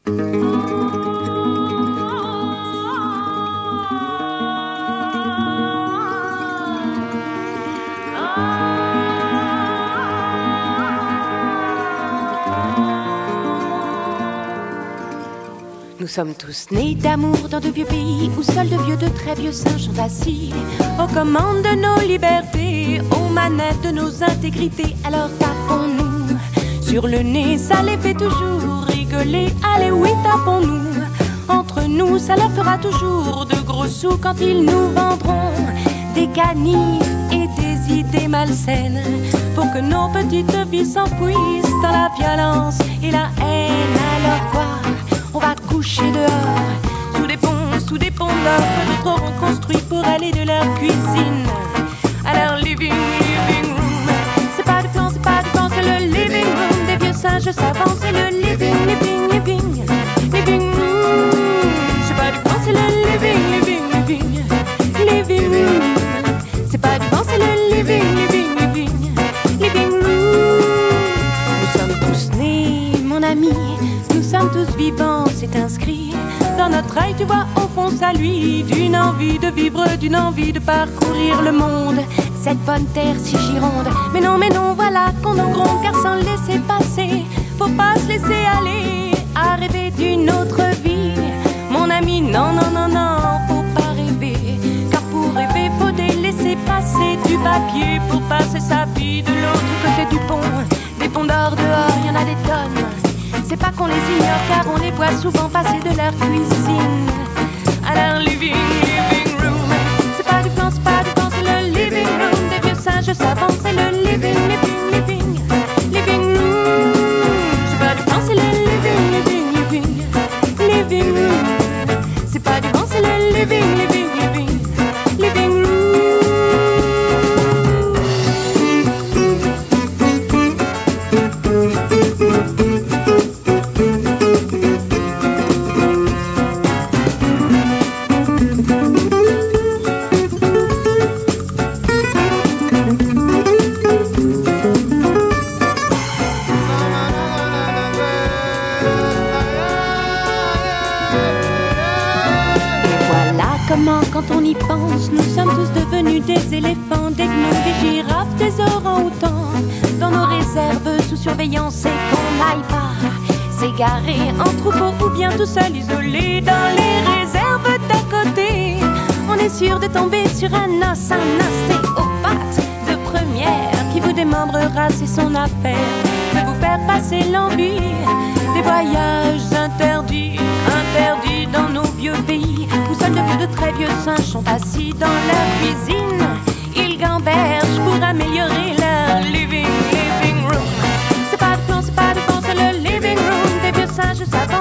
Nous sommes tous nés d'amour dans de vieux pays où seuls de vieux, de très vieux singes sont assis aux commandes de nos libertés, aux manettes de nos intégrités. Alors tapons-nous sur le nez, ça les fait toujours rigoler. Allez oui, tapons-nous entre nous, ça leur fera toujours de gros sous quand ils nous vendront des canifs et des idées malsaines pour que nos petites vies s'enfouissent dans la violence et la haine. Alors quoi? On va coucher dehors, sous des ponts d'or que d'autres auront construits pour aller de leur cuisine à leur living room. C'est pas du plan, c'est le living room des vieux singes savants. C'est le living room. C'est pas du plan, c'est le living room. C'est pas du plan, c'est le living room. Nous sommes tous nés, mon ami. Nous sommes tous vivants, c'est inscrit dans notre œil, tu vois, au fond ça lui d'une envie de vivre, d'une envie de parcourir le monde, cette bonne terre si gironde. Mais non, voilà qu'on en gronde, car sans laisser passer, faut pas se laisser aller à rêver d'une autre vie. Mon ami, non, faut pas rêver, car pour rêver, faut délaisser passer du papier pour passer sa vie de l'autre côté du pont. Des ponts d'or dehors, y en a des tonnes. C'est pas qu'on les ignore car on les voit souvent passer de leur cuisine à leur living room. C'est pas du plan, c'est le living room des vieux singes savants. C'est le living room. C'est pas du plan, c'est le living room. C'est pas du plan, c'est le living room. Comment, quand on y pense, nous sommes tous devenus des éléphants, des gnous, des girafes, des orang-outans, dans nos réserves sous surveillance, et qu'on n'aille pas s'égarer en troupeau ou bien tout seul isolé dans les réserves d'à côté. On est sûr de tomber sur un ostéopathe de première qui vous démembrera, c'est son affaire de vous faire passer l'envie des voyages interdits dans nos vieux pays où seuls de vieux, de très vieux singes sont assis dans leur cuisine. Ils gambergent pour améliorer leur living room. C'est pas du plan, c'est le living room des vieux singes savants.